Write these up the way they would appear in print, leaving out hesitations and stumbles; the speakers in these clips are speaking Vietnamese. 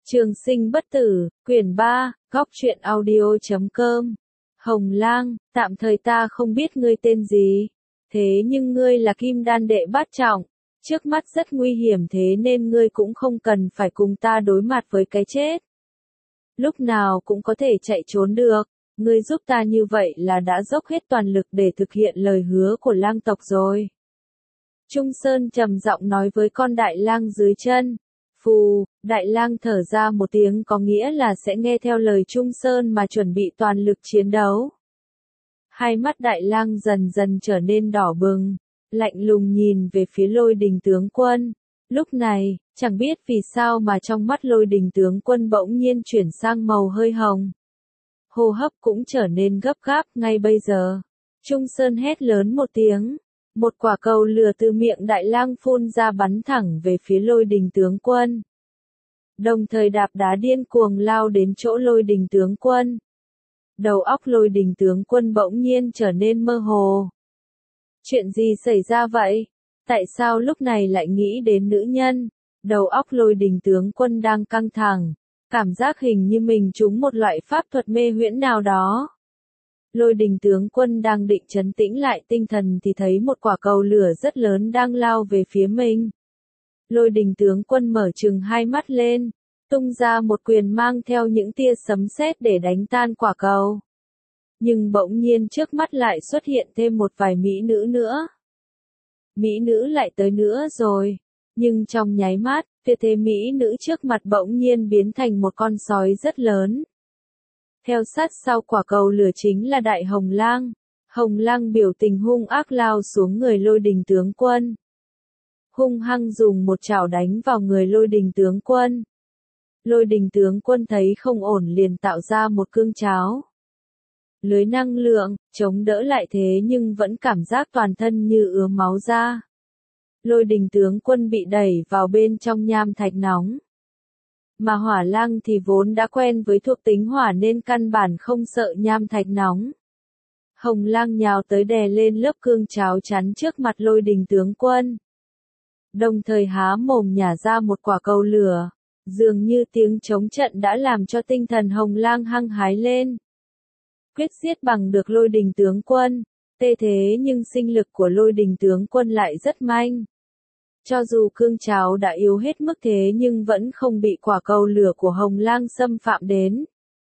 Trường sinh bất tử, quyển 3, góc truyện audio.com. Hồng Lang, tạm thời ta không biết ngươi tên gì. Thế nhưng ngươi là kim đan đệ bát trọng. Trước mắt rất nguy hiểm thế nên ngươi cũng không cần phải cùng ta đối mặt với cái chết. Lúc nào cũng có thể chạy trốn được. Ngươi giúp ta như vậy là đã dốc hết toàn lực để thực hiện lời hứa của lang tộc rồi. Trung Sơn trầm giọng nói với con đại lang dưới chân. Phù, đại lang thở ra một tiếng có nghĩa là sẽ nghe theo lời Trung Sơn mà chuẩn bị toàn lực chiến đấu. Hai mắt đại lang dần dần trở nên đỏ bừng, lạnh lùng nhìn về phía Lôi Đình tướng quân. Lúc này, chẳng biết vì sao mà trong mắt Lôi Đình tướng quân bỗng nhiên chuyển sang màu hơi hồng. Hô hấp cũng trở nên gấp gáp ngay bây giờ. Trung Sơn hét lớn một tiếng. Một quả cầu lửa từ miệng đại lang phun ra bắn thẳng về phía Lôi Đình tướng quân. Đồng thời đạp đá điên cuồng lao đến chỗ Lôi Đình tướng quân. Đầu óc Lôi Đình tướng quân bỗng nhiên trở nên mơ hồ. Chuyện gì xảy ra vậy? Tại sao lúc này lại nghĩ đến nữ nhân? Đầu óc Lôi Đình tướng quân đang căng thẳng. Cảm giác hình như mình trúng một loại pháp thuật mê huyễn nào đó. Lôi Đình tướng quân đang định trấn tĩnh lại tinh thần thì thấy một quả cầu lửa rất lớn đang lao về phía mình. Lôi Đình tướng quân mở trừng hai mắt lên, tung ra một quyền mang theo những tia sấm sét để đánh tan quả cầu. Nhưng bỗng nhiên trước mắt lại xuất hiện thêm một vài mỹ nữ nữa. Mỹ nữ lại tới nữa rồi, nhưng trong nháy mắt, tuyệt thế mỹ nữ trước mặt bỗng nhiên biến thành một con sói rất lớn. Theo sát sau quả cầu lửa chính là Đại Hồng Lang. Hồng Lang biểu tình hung ác lao xuống người Lôi Đình tướng quân. Hung hăng dùng một chảo đánh vào người Lôi Đình tướng quân. Lôi Đình tướng quân thấy không ổn liền tạo ra một cương cháo. Lưới năng lượng, chống đỡ lại thế nhưng vẫn cảm giác toàn thân như ứa máu ra. Lôi Đình tướng quân bị đẩy vào bên trong nham thạch nóng. Mà Hỏa Lang thì vốn đã quen với thuộc tính hỏa nên căn bản không sợ nham thạch nóng. Hồng Lang nhào tới đè lên lớp cương cháo chắn trước mặt Lôi Đình tướng quân. Đồng thời há mồm nhả ra một quả cầu lửa. Dường như tiếng chống trận đã làm cho tinh thần Hồng Lang hăng hái lên. Quyết giết bằng được Lôi Đình tướng quân. Thế nhưng sinh lực của Lôi Đình tướng quân lại rất manh. Cho dù cương cháo đã yếu hết mức thế nhưng vẫn không bị quả cầu lửa của Hồng Lang xâm phạm đến.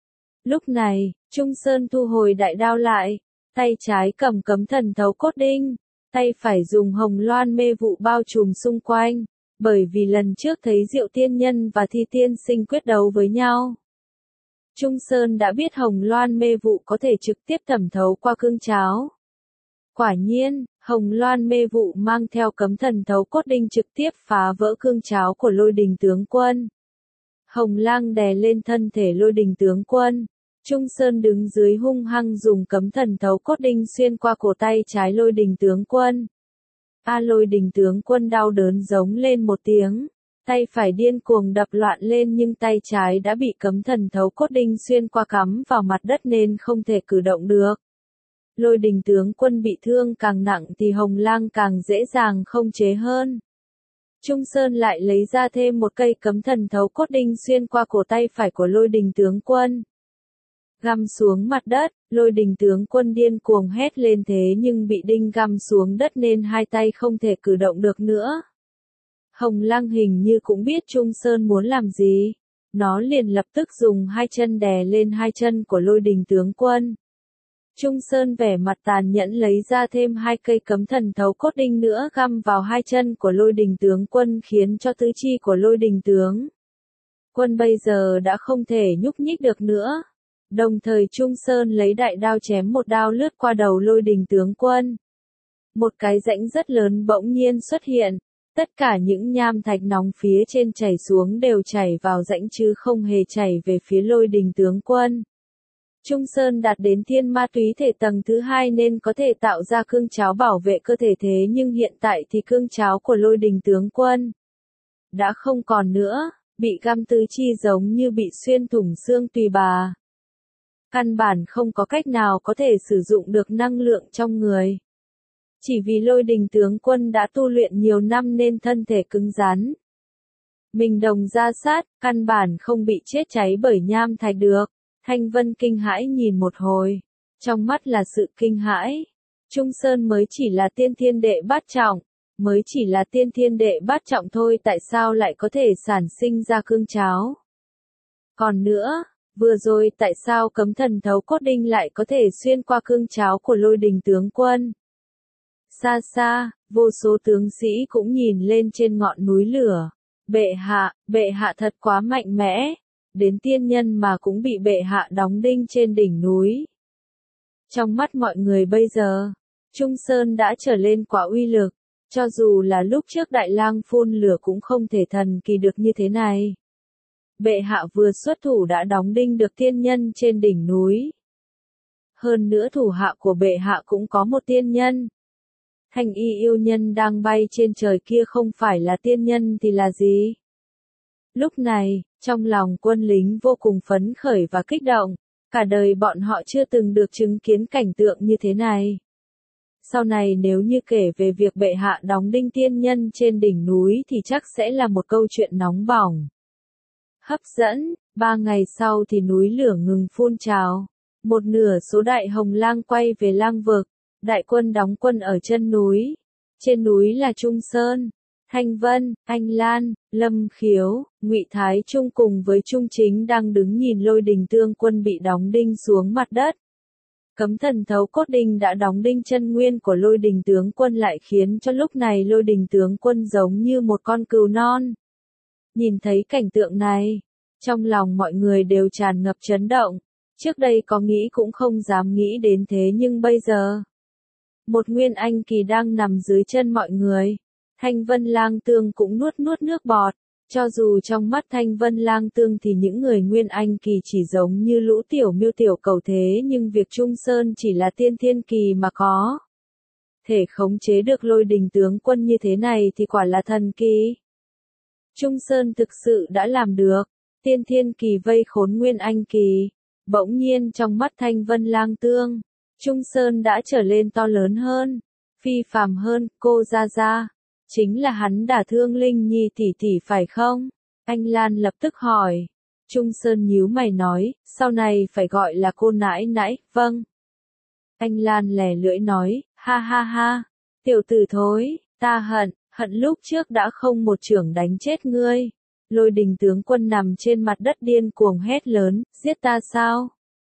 Lúc này, Trung Sơn thu hồi đại đao lại, tay trái cầm cấm thần thấu cốt đinh, tay phải dùng hồng loan mê vụ bao trùm xung quanh, bởi vì lần trước thấy Diệu Tiên Nhân và Thi Tiên Sinh quyết đấu với nhau. Trung Sơn đã biết hồng loan mê vụ có thể trực tiếp thẩm thấu qua cương cháo. Quả nhiên, hồng loan mê vụ mang theo cấm thần thấu cốt đinh trực tiếp phá vỡ cương cháo của Lôi Đình tướng quân. Hồng Lang đè lên thân thể Lôi Đình tướng quân. Trung Sơn đứng dưới hung hăng dùng cấm thần thấu cốt đinh xuyên qua cổ tay trái Lôi Đình tướng quân. Lôi Đình tướng quân đau đớn giống lên một tiếng. Tay phải điên cuồng đập loạn lên nhưng tay trái đã bị cấm thần thấu cốt đinh xuyên qua cắm vào mặt đất nên không thể cử động được. Lôi Đình tướng quân bị thương càng nặng thì Hồng Lang càng dễ dàng không chế hơn. Trung Sơn lại lấy ra thêm một cây cấm thần thấu cốt đinh xuyên qua cổ tay phải của Lôi Đình tướng quân. Găm xuống mặt đất, Lôi Đình tướng quân điên cuồng hét lên thế nhưng bị đinh găm xuống đất nên hai tay không thể cử động được nữa. Hồng Lang hình như cũng biết Trung Sơn muốn làm gì. Nó liền lập tức dùng hai chân đè lên hai chân của Lôi Đình tướng quân. Trung Sơn vẻ mặt tàn nhẫn lấy ra thêm hai cây cấm thần thấu cốt đinh nữa găm vào hai chân của Lôi Đình tướng quân khiến cho tứ chi của Lôi Đình tướng quân bây giờ đã không thể nhúc nhích được nữa. Đồng thời Trung Sơn lấy đại đao chém một đao lướt qua đầu Lôi Đình tướng quân. Một cái rãnh rất lớn bỗng nhiên xuất hiện. Tất cả những nham thạch nóng phía trên chảy xuống đều chảy vào rãnh chứ không hề chảy về phía Lôi Đình tướng quân. Trung Sơn đạt đến thiên ma túy thể tầng thứ 2 nên có thể tạo ra cương cháo bảo vệ cơ thể thế nhưng hiện tại thì cương cháo của Lôi Đình tướng quân đã không còn nữa, bị găm tứ chi giống như bị xuyên thủng xương tùy bà. Căn bản không có cách nào có thể sử dụng được năng lượng trong người. Chỉ vì Lôi Đình tướng quân đã tu luyện nhiều năm nên thân thể cứng rắn. Mình đồng ra sát, căn bản không bị chết cháy bởi nham thạch được. Thanh Vân kinh hãi nhìn một hồi. Trong mắt là sự kinh hãi. Trung Sơn mới chỉ là tiên thiên đệ bát trọng. Mới chỉ là tiên thiên đệ bát trọng thôi, tại sao lại có thể sản sinh ra cương cháo? Còn nữa, vừa rồi tại sao cấm thần thấu cốt đinh lại có thể xuyên qua cương cháo của Lôi Đình tướng quân? Xa xa, vô số tướng sĩ cũng nhìn lên trên ngọn núi lửa. Bệ hạ thật quá mạnh mẽ. Đến tiên nhân mà cũng bị bệ hạ đóng đinh trên đỉnh núi. Trong mắt mọi người bây giờ, Trung Sơn đã trở lên quả uy lực. Cho dù là lúc trước Đại Lang phun lửa cũng không thể thần kỳ được như thế này. Bệ hạ vừa xuất thủ đã đóng đinh được tiên nhân trên đỉnh núi. Hơn nữa thủ hạ của bệ hạ cũng có một tiên nhân. Thanh y yêu nhân đang bay trên trời kia không phải là tiên nhân thì là gì? Lúc này, trong lòng quân lính vô cùng phấn khởi và kích động. Cả đời bọn họ chưa từng được chứng kiến cảnh tượng như thế này. Sau này nếu như kể về việc bệ hạ đóng đinh tiên nhân trên đỉnh núi thì chắc sẽ là một câu chuyện nóng bỏng. Hấp dẫn, 3 ngày sau thì núi lửa ngừng phun trào. Một nửa số đại hồng lang quay về lang vực. Đại quân đóng quân ở chân núi. Trên núi là Trung Sơn, Thanh Vân, Anh Lan, Lâm Khiếu, Ngụy Thái Trung cùng với Trung Chính đang đứng nhìn Lôi Đình tướng quân bị đóng đinh xuống mặt đất. Cấm thần thấu cốt đinh đã đóng đinh chân nguyên của Lôi Đình tướng quân lại khiến cho lúc này Lôi Đình tướng quân giống như một con cừu non. Nhìn thấy cảnh tượng này, trong lòng mọi người đều tràn ngập chấn động. Trước đây có nghĩ cũng không dám nghĩ đến thế nhưng bây giờ, một nguyên anh kỳ đang nằm dưới chân mọi người. Thanh Vân Lang Tương cũng nuốt nước bọt. Cho dù trong mắt Thanh Vân Lang Tương thì những người nguyên anh kỳ chỉ giống như lũ tiểu miêu tiểu cầu thế nhưng việc Trung Sơn chỉ là tiên thiên kỳ mà có thể khống chế được Lôi Đình tướng quân như thế này thì quả là thần kỳ. Trung Sơn thực sự đã làm được. Tiên thiên kỳ vây khốn nguyên anh kỳ. Bỗng nhiên trong mắt Thanh Vân Lang Tương, Trung Sơn đã trở lên to lớn hơn, phi phàm hơn. Cô ra, chính là hắn đả thương Linh Nhi tỷ tỷ phải không? Anh Lan lập tức hỏi. Trung Sơn nhíu mày nói, sau này phải gọi là cô nãi nãi. Vâng. Anh Lan lè lưỡi nói, ha, tiểu tử thối, ta hận lúc trước đã không một chưởng đánh chết ngươi. Lôi Đình tướng quân nằm trên mặt đất điên cuồng hét lớn, giết ta sao?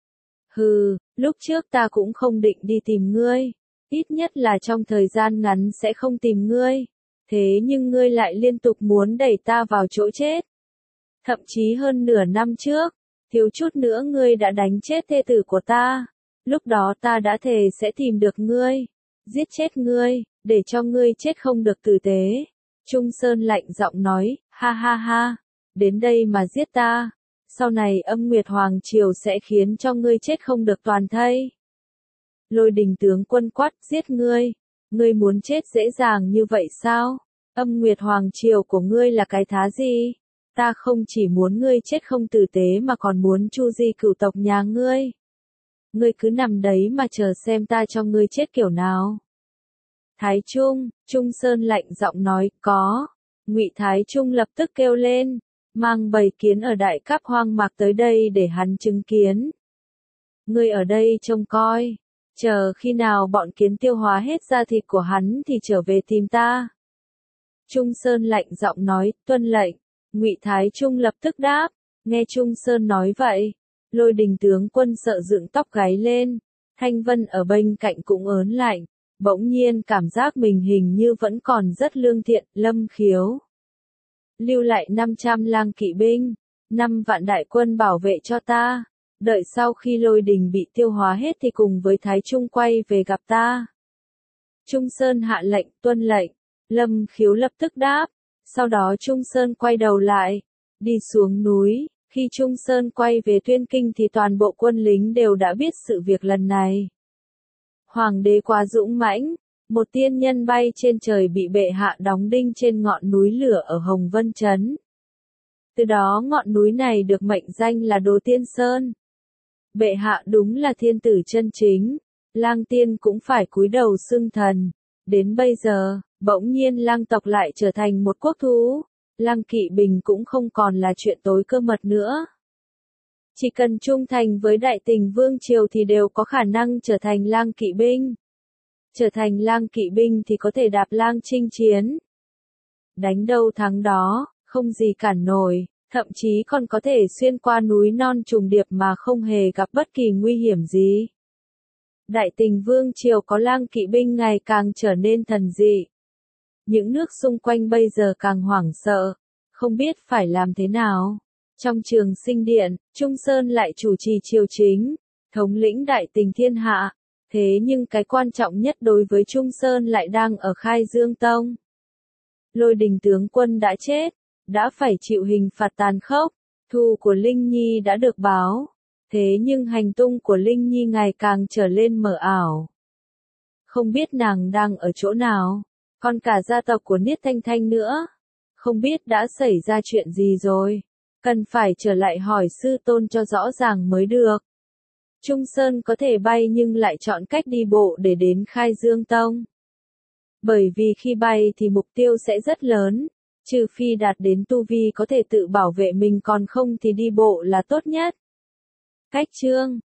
Hừ, lúc trước ta cũng không định đi tìm ngươi. Ít nhất là trong thời gian ngắn sẽ không tìm ngươi. Thế nhưng ngươi lại liên tục muốn đẩy ta vào chỗ chết. Thậm chí hơn nửa năm trước, thiếu chút nữa ngươi đã đánh chết thê tử của ta. Lúc đó ta đã thề sẽ tìm được ngươi, giết chết ngươi, để cho ngươi chết không được tử tế. Trung Sơn lạnh giọng nói, ha, đến đây mà giết ta. Sau này Âm Nguyệt Hoàng Triều sẽ khiến cho ngươi chết không được toàn thây. Lôi Đình tướng quân quát, giết ngươi. Ngươi muốn chết dễ dàng như vậy sao? Âm Nguyệt Hoàng Triều của ngươi là cái thá gì? Ta không chỉ muốn ngươi chết không tử tế mà còn muốn chu di cửu tộc nhà ngươi. Ngươi cứ nằm đấy mà chờ xem ta cho ngươi chết kiểu nào. Thái Trung, Trung Sơn lạnh giọng nói, có. Ngụy Thái Trung lập tức kêu lên, mang bầy kiến ở Đại Cáp hoang mạc tới đây để hắn chứng kiến. Ngươi ở đây trông coi, chờ khi nào bọn kiến tiêu hóa hết da thịt của hắn thì trở về tìm ta. Trung Sơn lạnh giọng nói, tuân lệnh. Ngụy Thái Trung lập tức đáp. Nghe Trung Sơn nói vậy, Lôi Đình tướng quân sợ dựng tóc gáy lên. Thanh Vân ở bên cạnh cũng ớn lạnh, bỗng nhiên cảm giác mình hình như vẫn còn rất lương thiện. Lâm Khiếu, lưu lại 500 lang kỵ binh, 5 vạn đại quân bảo vệ cho ta. Đợi sau khi Lôi Đình bị tiêu hóa hết thì cùng với Thái Trung quay về gặp ta. Trung Sơn hạ lệnh, tuân lệnh. Lâm Khiếu lập tức đáp. Sau đó Trung Sơn quay đầu lại, đi xuống núi. Khi Trung Sơn quay về Tuyên Kinh thì toàn bộ quân lính đều đã biết sự việc lần này. Hoàng đế quá dũng mãnh, một tiên nhân bay trên trời bị bệ hạ đóng đinh trên ngọn núi lửa ở Hồng Vân Trấn. Từ đó ngọn núi này được mệnh danh là Đồ Tiên Sơn. Bệ hạ đúng là thiên tử chân chính, lang tiên cũng phải cúi đầu xưng thần. Đến bây giờ, bỗng nhiên lang tộc lại trở thành một quốc thú. Lăng Kỵ Bình cũng không còn là chuyện tối cơ mật nữa. Chỉ cần trung thành với Đại Tình Vương Triều thì đều có khả năng trở thành lang kỵ binh. Trở thành lang kỵ binh thì có thể đạp lang chinh chiến. Đánh đâu thắng đó, không gì cản nổi, thậm chí còn có thể xuyên qua núi non trùng điệp mà không hề gặp bất kỳ nguy hiểm gì. Đại Tình Vương Triều có lang kỵ binh ngày càng trở nên thần dị. Những nước xung quanh bây giờ càng hoảng sợ, không biết phải làm thế nào. Trong Trường Sinh Điện, Trung Sơn lại chủ trì triều chính, thống lĩnh đại tình thiên hạ. Thế nhưng cái quan trọng nhất đối với Trung Sơn lại đang ở Khai Dương Tông. Lôi Đình tướng quân đã chết, đã phải chịu hình phạt tàn khốc, thù của Linh Nhi đã được báo. Thế nhưng hành tung của Linh Nhi ngày càng trở lên mờ ảo. Không biết nàng đang ở chỗ nào, còn cả gia tộc của Niết Thanh Thanh nữa. Không biết đã xảy ra chuyện gì rồi. Cần phải trở lại hỏi sư tôn cho rõ ràng mới được. Trung Sơn có thể bay nhưng lại chọn cách đi bộ để đến Khai Dương Tông. Bởi vì khi bay thì mục tiêu sẽ rất lớn, trừ phi đạt đến tu vi có thể tự bảo vệ mình, còn không thì đi bộ là tốt nhất. Cách chương